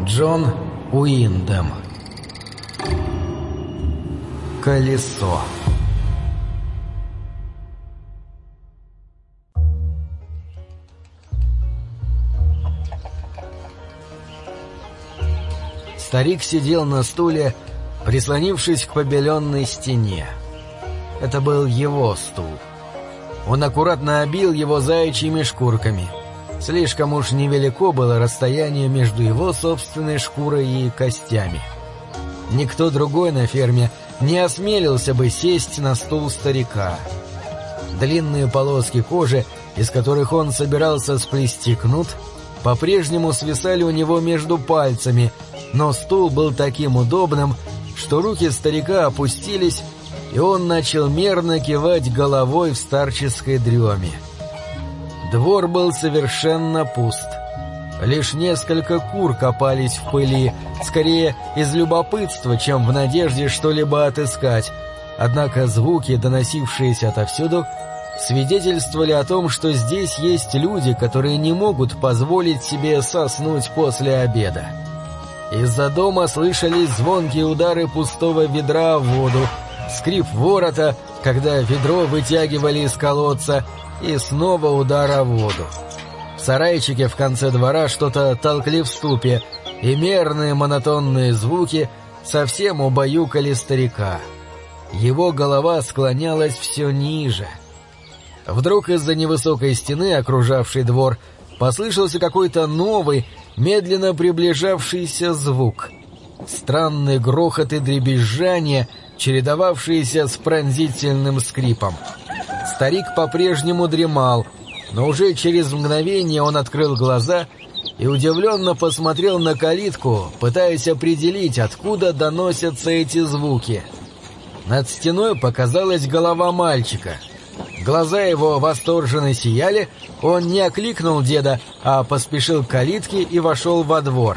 Джон Уиндэм. Колесо. Старик сидел на стуле, прислонившись к побеленной стене. Это был его стул. Он аккуратно обил его заячьими шкурками. Слишком уж невелико было расстояние между его собственной шкурой и костями. Никто другой на ферме не осмелился бы сесть на стул старика. Длинные полоски кожи, из которых он собирался сплести кнут, по-прежнему свисали у него между пальцами, но стул был таким удобным, что руки старика опустились, и он начал мерно кивать головой в старческой дреме. Двор был совершенно пуст. Лишь несколько кур копались в пыли, скорее из любопытства, чем в надежде что-либо отыскать, однако звуки, доносившиеся отовсюду, свидетельствовали о том, что здесь есть люди, которые не могут позволить себе соснуть после обеда. Из-за дома слышались звонкие удары пустого ведра в воду, скрип ворота, когда ведро вытягивали из колодца, и снова удар о воду. В сарайчике в конце двора что-то толкли в ступе, и мерные монотонные звуки совсем убаюкали старика. Его голова склонялась все ниже. Вдруг из-за невысокой стены, окружавшей двор, послышался какой-то новый, медленно приближавшийся звук. Странный грохот и дребезжание, чередовавшиеся с пронзительным скрипом. Старик по-прежнему дремал, но уже через мгновение он открыл глаза и удивленно посмотрел на калитку, пытаясь определить, откуда доносятся эти звуки. Над стеной показалась голова мальчика. Глаза его восторженно сияли, он не окликнул деда, а поспешил к калитке и вошел во двор.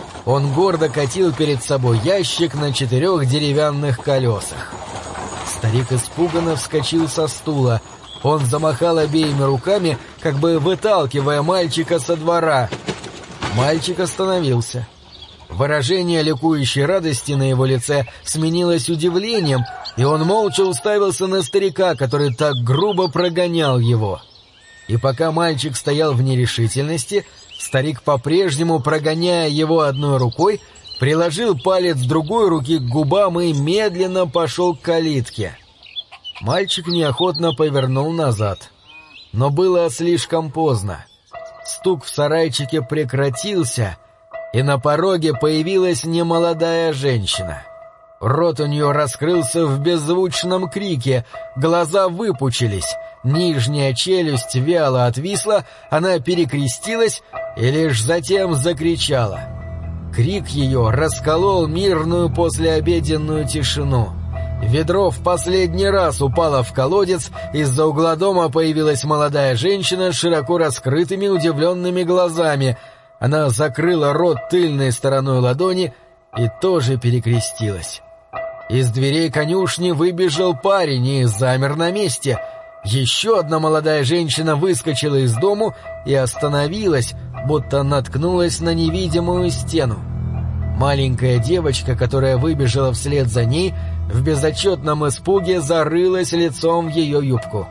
Он гордо катил перед собой ящик на 4 деревянных колесах. Старик испуганно вскочил со стула. Он замахал обеими руками, как бы выталкивая мальчика со двора. Мальчик остановился. Выражение ликующей радости на его лице сменилось удивлением, и он молча уставился на старика, который так грубо прогонял его. И пока мальчик стоял в нерешительности, старик, по-прежнему прогоняя его одной рукой, приложил палец другой руки к губам и медленно пошел к калитке. Мальчик неохотно повернул назад. Но было слишком поздно. Стук в сарайчике прекратился, и на пороге появилась немолодая женщина. Рот у нее раскрылся в беззвучном крике, глаза выпучились, нижняя челюсть вяло отвисла, она перекрестилась и лишь затем закричала. Крик ее расколол мирную послеобеденную тишину. Ведро в последний раз упало в колодец, из-за угла дома появилась молодая женщина с широко раскрытыми удивленными глазами. Она закрыла рот тыльной стороной ладони и тоже перекрестилась. Из дверей конюшни выбежал парень и замер на месте. Еще одна молодая женщина выскочила из дому и остановилась, будто наткнулась на невидимую стену. Маленькая девочка, которая выбежала вслед за ней, в безотчетном испуге зарылась лицом в ее юбку.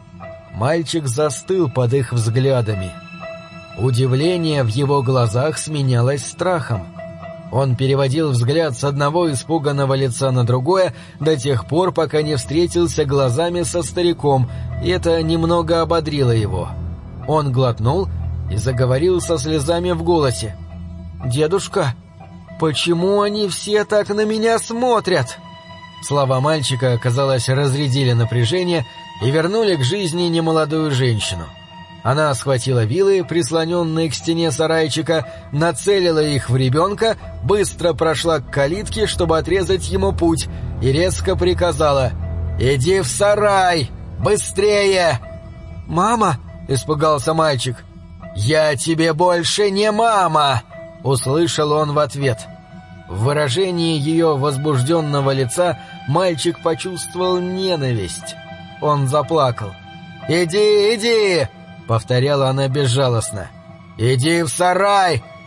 Мальчик застыл под их взглядами. Удивление в его глазах сменялось страхом. Он переводил взгляд с одного испуганного лица на другое до тех пор, пока не встретился глазами со стариком, и это немного ободрило его. Он глотнул и заговорил со слезами в голосе. «Дедушка, почему они все так на меня смотрят?» Слова мальчика, казалось, разрядили напряжение и вернули к жизни немолодую женщину. Она схватила вилы, прислоненные к стене сарайчика, нацелила их в ребенка, быстро прошла к калитке, чтобы отрезать ему путь, и резко приказала: «Иди в сарай! Быстрее!» «Мама!» — испугался мальчик. «Я тебе больше не мама!» — услышал он в ответ. В выражении ее возбужденного лица мальчик почувствовал ненависть. Он заплакал. «Иди, иди!» — повторяла она безжалостно. «Иди в сарай!»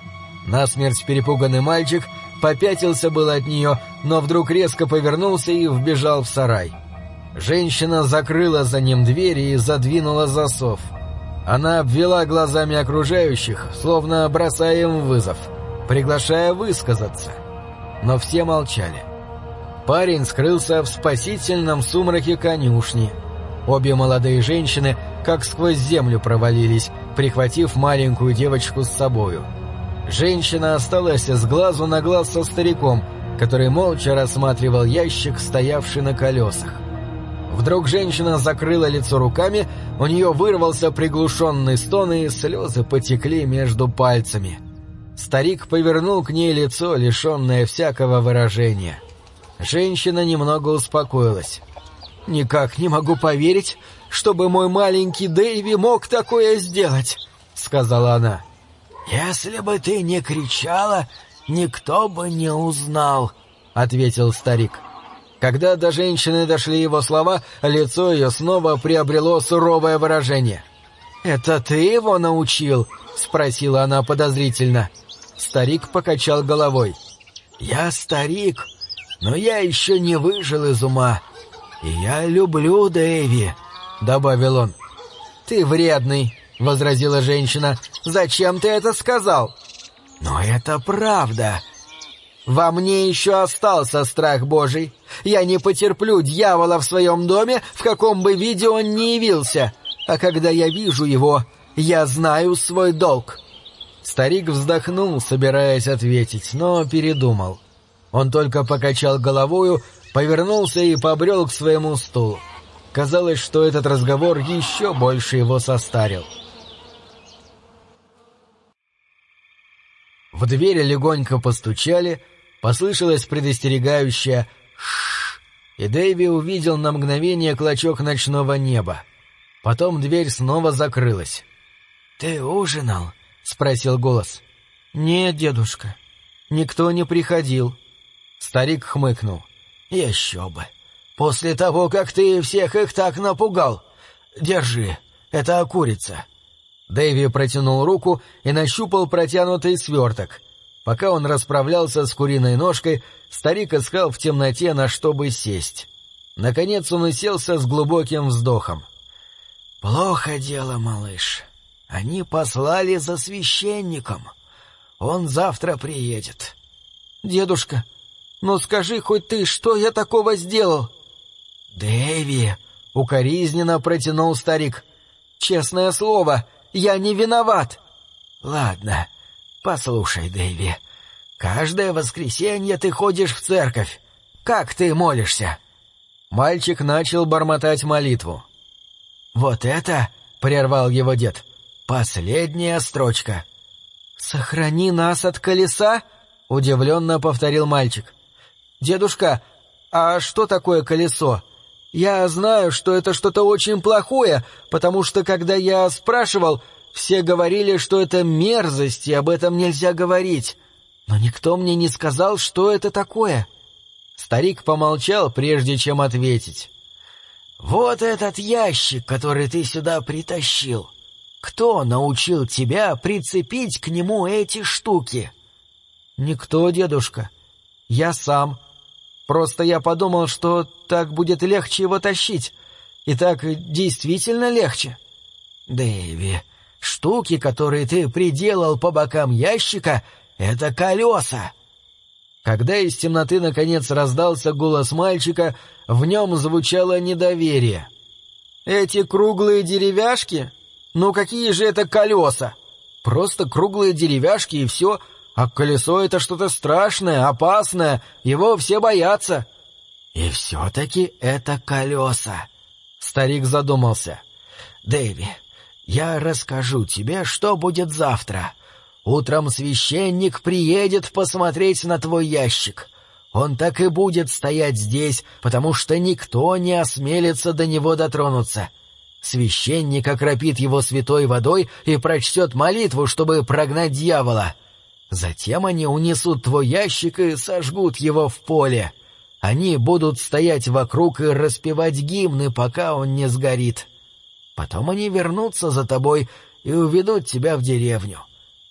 Насмерть перепуганный мальчик попятился было от нее, но вдруг резко повернулся и вбежал в сарай. Женщина закрыла за ним дверь и задвинула засов. Она обвела глазами окружающих, словно бросая им вызов, приглашая высказаться. Но все молчали. Парень скрылся в спасительном сумраке конюшни. Обе молодые женщины как сквозь землю провалились, прихватив маленькую девочку с собою. Женщина осталась с глазу на глаз со стариком, который молча рассматривал ящик, стоявший на колесах. Вдруг женщина закрыла лицо руками, у нее вырвался приглушенный стон, и слезы потекли между пальцами. Старик повернул к ней лицо, лишенное всякого выражения. Женщина немного успокоилась. «Никак не могу поверить, чтобы мой маленький Дэйви мог такое сделать», — сказала она. «Если бы ты не кричала, никто бы не узнал», — ответил старик. Когда до женщины дошли его слова, лицо ее снова приобрело суровое выражение. «Это ты его научил?» — спросила она подозрительно. Старик покачал головой. «Я старик, но я еще не выжил из ума. И я люблю Дэйви», — добавил он. «Ты вредный», — возразила женщина. «Зачем ты это сказал?» «Но это правда». «Во мне еще остался страх Божий. Я не потерплю дьявола в своем доме, в каком бы виде он ни явился. А когда я вижу его, я знаю свой долг». Старик вздохнул, собираясь ответить, но передумал. Он только покачал головою, повернулся и побрел к своему стулу. Казалось, что этот разговор еще больше его состарил. В дверь легонько постучали, послышалось предостерегающее «Шшш», и Дэйви увидел на мгновение клочок ночного неба. Потом дверь снова закрылась. «Ты ужинал?» — спросил голос. «Нет, дедушка, никто не приходил». Старик хмыкнул. «Еще бы! После того, как ты всех их так напугал! Держи, это курица!» Дэйви протянул руку и нащупал протянутый сверток. Пока он расправлялся с куриной ножкой, старик искал в темноте, на что бы сесть. Наконец он уселся с глубоким вздохом. «Плохо дело, малыш. Они послали за священником. Он завтра приедет». «Дедушка, ну скажи хоть ты, что я такого сделал?» «Дэйви!» — укоризненно протянул старик. «Честное слово, я не виноват». «Ладно, послушай, Дэйви, каждое воскресенье ты ходишь в церковь. Как ты молишься?» Мальчик начал бормотать молитву. «Вот это, — прервал его дед, — последняя строчка». «Сохрани нас от колеса?» — удивленно повторил мальчик. «Дедушка, а что такое колесо? Я знаю, что это что-то очень плохое, потому что, когда я спрашивал, все говорили, что это мерзость, и об этом нельзя говорить. Но никто мне не сказал, что это такое». Старик помолчал, прежде чем ответить. «Вот этот ящик, который ты сюда притащил. Кто научил тебя прицепить к нему эти штуки?» «Никто, дедушка. Я сам. Просто я подумал, что так будет легче его тащить. И так действительно легче». «Дэйви, штуки, которые ты приделал по бокам ящика, — это колеса». Когда из темноты наконец раздался голос мальчика, в нем звучало недоверие. «Эти круглые деревяшки? Ну какие же это колеса? Просто круглые деревяшки и все, а колесо — это что-то страшное, опасное, его все боятся». «И все-таки это колеса». Старик задумался. «Дэйви, я расскажу тебе, что будет завтра. Утром священник приедет посмотреть на твой ящик. Он так и будет стоять здесь, потому что никто не осмелится до него дотронуться. Священник окропит его святой водой и прочтет молитву, чтобы прогнать дьявола. Затем они унесут твой ящик и сожгут его в поле. Они будут стоять вокруг и распевать гимны, пока он не сгорит. Потом они вернутся за тобой и уведут тебя в деревню.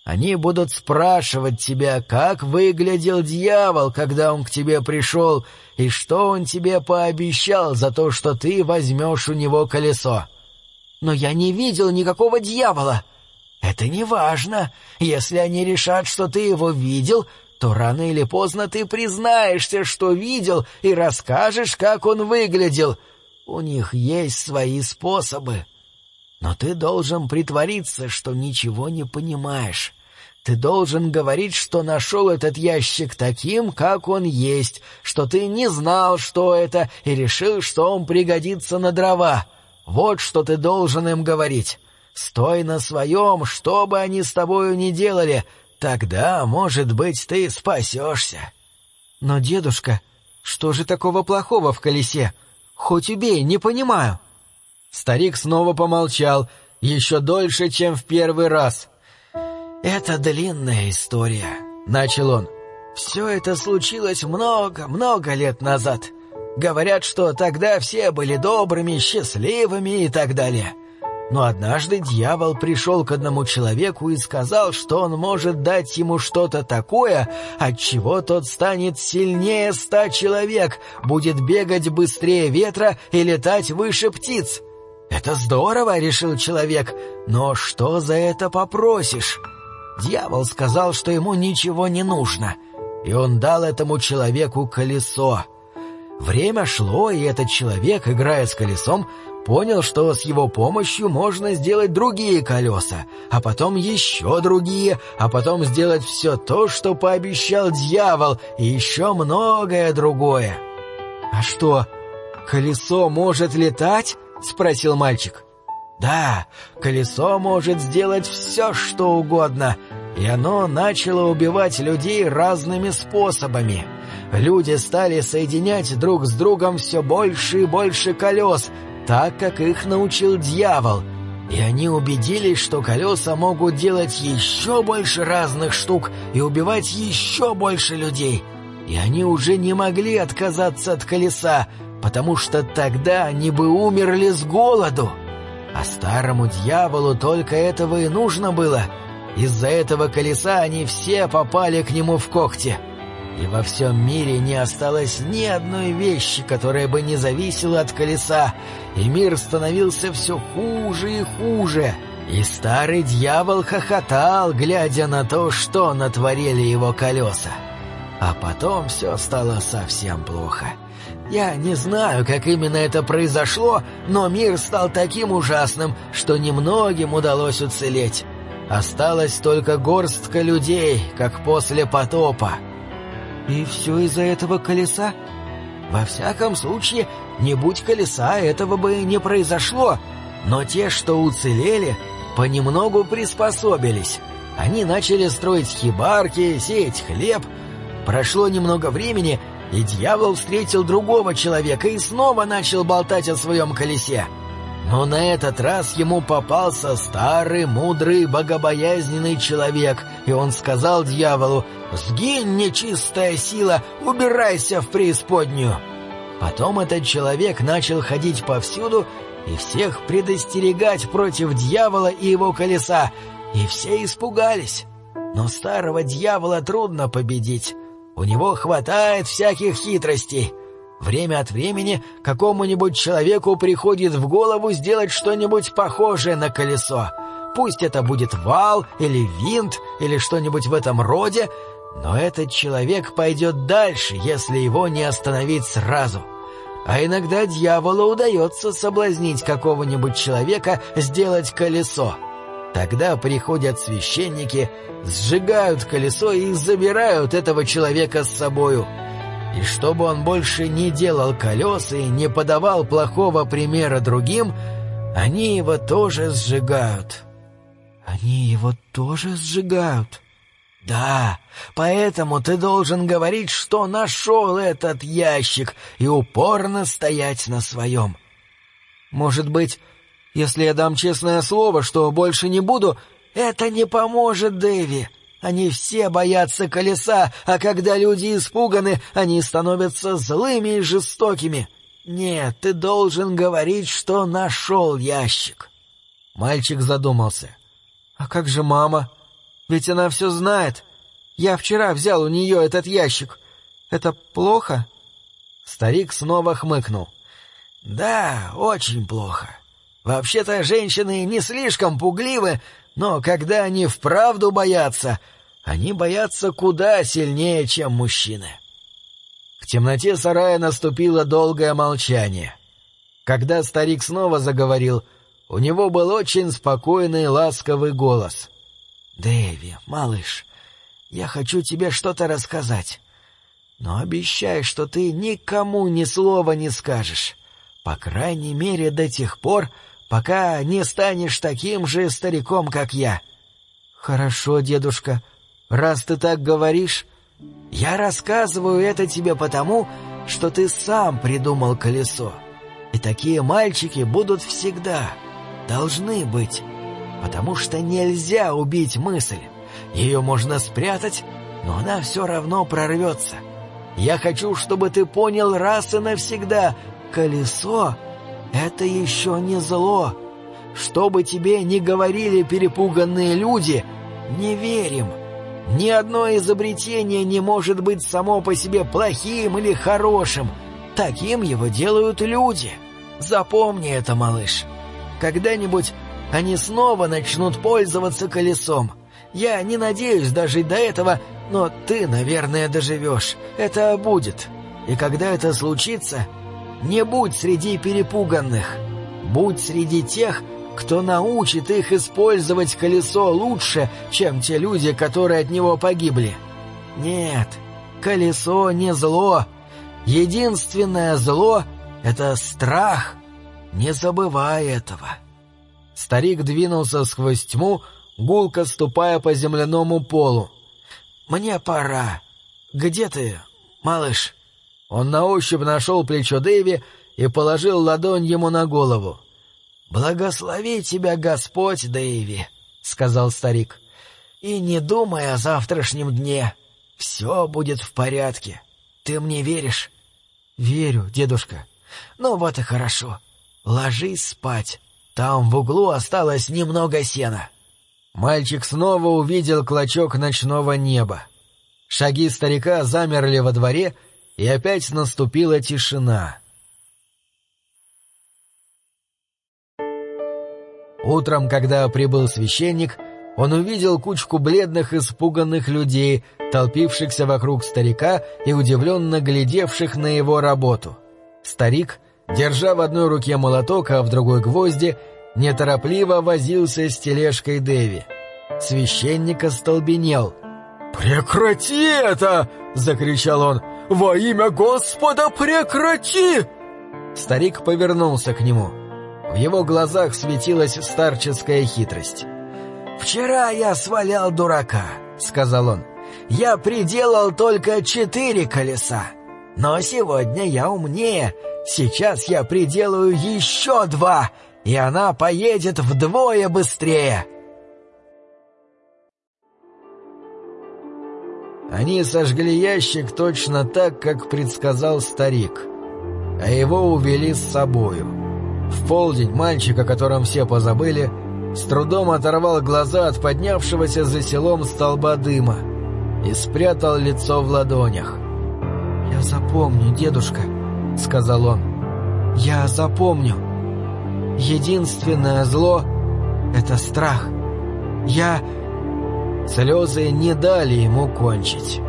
Они будут спрашивать тебя, как выглядел дьявол, когда он к тебе пришел, и что он тебе пообещал за то, что ты возьмешь у него колесо. Но я не видел никакого дьявола. Это не важно. Если они решат, что ты его видел, то рано или поздно ты признаешься, что видел, и расскажешь, как он выглядел. У них есть свои способы. Но ты должен притвориться, что ничего не понимаешь. Ты должен говорить, что нашел этот ящик таким, как он есть, что ты не знал, что это, и решил, что он пригодится на дрова. Вот что ты должен им говорить. Стой на своем, что бы они с тобою ни делали, тогда, может быть, ты спасешься. Но, дедушка, что же такого плохого в колесе? Хоть убей, не понимаю. Старик снова помолчал, еще дольше, чем в первый раз. «Это длинная история», — начал он. «Все это случилось много лет назад. Говорят, что тогда все были добрыми, счастливыми и так далее. Но однажды дьявол пришел к одному человеку и сказал, что он может дать ему что-то такое, от чего тот станет сильнее 100 человек, будет бегать быстрее ветра и летать выше птиц. «Это здорово», — решил человек, — «но что за это попросишь?» Дьявол сказал, что ему ничего не нужно, и он дал этому человеку колесо. Время шло, и этот человек, играя с колесом, понял, что с его помощью можно сделать другие колеса, а потом еще другие, а потом сделать все то, что пообещал дьявол, и еще многое другое. «А что, колесо может летать?» — спросил мальчик. «Да, колесо может сделать все, что угодно, и оно начало убивать людей разными способами. Люди стали соединять друг с другом все больше и больше колес, так как их научил дьявол, и они убедились, что колеса могут делать еще больше разных штук и убивать еще больше людей, и они уже не могли отказаться от колеса, потому что тогда они бы умерли с голоду. А старому дьяволу только этого и нужно было. Из-за этого колеса они все попали к нему в когти. И во всем мире не осталось ни одной вещи, которая бы не зависела от колеса, и мир становился все хуже и хуже. И старый дьявол хохотал, глядя на то, что натворили его колеса. А потом все стало совсем плохо. Я не знаю, как именно это произошло, но мир стал таким ужасным, что немногим удалось уцелеть. Осталась только горстка людей, как после потопа. И все из-за этого колеса? Во всяком случае, не будь колеса, этого бы не произошло. Но те, что уцелели, понемногу приспособились. Они начали строить хибарки, сеять хлеб. Прошло немного времени, и дьявол встретил другого человека и снова начал болтать о своем колесе. Но на этот раз ему попался старый, мудрый, богобоязненный человек, и он сказал дьяволу: «Сгинь, нечистая сила, убирайся в преисподнюю». Потом этот человек начал ходить повсюду и всех предостерегать против дьявола и его колеса, и все испугались. Но старого дьявола трудно победить. У него хватает всяких хитростей. Время от времени какому-нибудь человеку приходит в голову сделать что-нибудь похожее на колесо. Пусть это будет вал или винт или что-нибудь в этом роде, но этот человек пойдет дальше, если его не остановить сразу. А иногда дьяволу удается соблазнить какого-нибудь человека сделать колесо. Тогда приходят священники, сжигают колесо и забирают этого человека с собою. И чтобы он больше не делал колес и не подавал плохого примера другим, они его тоже сжигают. Они его тоже сжигают? Да, поэтому ты должен говорить, что нашел этот ящик, и упорно стоять на своем. Может быть, если я дам честное слово, что больше не буду... Это не поможет, Дэви. Они все боятся колеса, а когда люди испуганы, они становятся злыми и жестокими. Нет, ты должен говорить, что нашел ящик. Мальчик задумался. А как же мама? Ведь она все знает. Я вчера взял у нее этот ящик. Это плохо?» Старик снова хмыкнул. «Да, очень плохо. Вообще-то женщины не слишком пугливы, но когда они вправду боятся, они боятся куда сильнее, чем мужчины». В темноте сарая наступило долгое молчание. Когда старик снова заговорил, у него был очень спокойный и ласковый голос. «Дэви, малыш, я хочу тебе что-то рассказать. Но обещай, что ты никому ни слова не скажешь. По крайней мере, до тех пор, пока не станешь таким же стариком, как я». «Хорошо, дедушка. Раз ты так говоришь...» «Я рассказываю это тебе потому, что ты сам придумал колесо. И такие мальчики будут всегда. Должны быть. Потому что нельзя убить мысль. Ее можно спрятать, но она все равно прорвется. Я хочу, чтобы ты понял раз и навсегда, колесо — это еще не зло. Что бы тебе ни говорили перепуганные люди, не верим. Ни одно изобретение не может быть само по себе плохим или хорошим. Таким его делают люди. Запомни это, малыш. Когда-нибудь они снова начнут пользоваться колесом. Я не надеюсь дожить до этого, но ты, наверное, доживешь. Это будет. И когда это случится, не будь среди перепуганных. Будь среди тех, кто научит их использовать колесо лучше, чем те люди, которые от него погибли. Нет, колесо не зло. Единственное зло — это страх. Не забывай этого». Старик двинулся сквозь тьму, гулко ступая по земляному полу. «Мне пора. Где ты, малыш?» Он на ощупь нашел плечо Дэви и положил ладонь ему на голову. «Благослови тебя Господь, Дэйви», — сказал старик. «И не думай о завтрашнем дне. Все будет в порядке. Ты мне веришь?» «Верю, дедушка». «Ну вот и хорошо. Ложись спать. Там в углу осталось немного сена». Мальчик снова увидел клочок ночного неба. Шаги старика замерли во дворе, и опять наступила тишина. Утром, когда прибыл священник, он увидел кучку бледных, испуганных людей, толпившихся вокруг старика и удивленно глядевших на его работу. Старик, держа в одной руке молоток, а в другой гвозди, неторопливо возился с тележкой Дэви. Священник остолбенел. «Прекрати это!» — закричал он. «Во имя Господа прекрати!» Старик повернулся к нему. В его глазах светилась старческая хитрость. «Вчера я свалял дурака», — сказал он. «Я приделал только 4 колеса. Но сегодня я умнее. Сейчас я приделаю еще 2, и она поедет вдвое быстрее». Они сожгли ящик точно так, как предсказал старик, а его увели с собою. В полдень мальчик, о котором все позабыли, с трудом оторвал глаза от поднявшегося за селом столба дыма и спрятал лицо в ладонях. «Я запомню, дедушка», — сказал он. «Я запомню. Единственное зло — это страх. Я...» Слезы не дали ему кончить.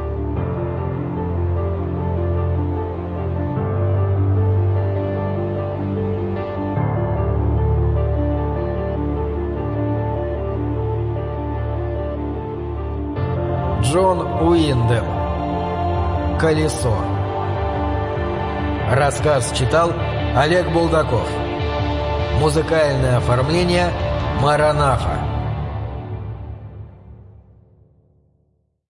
Джон Уиндем. «Колесо». Рассказ читал Олег Булдаков. Музыкальное оформление Маранафа.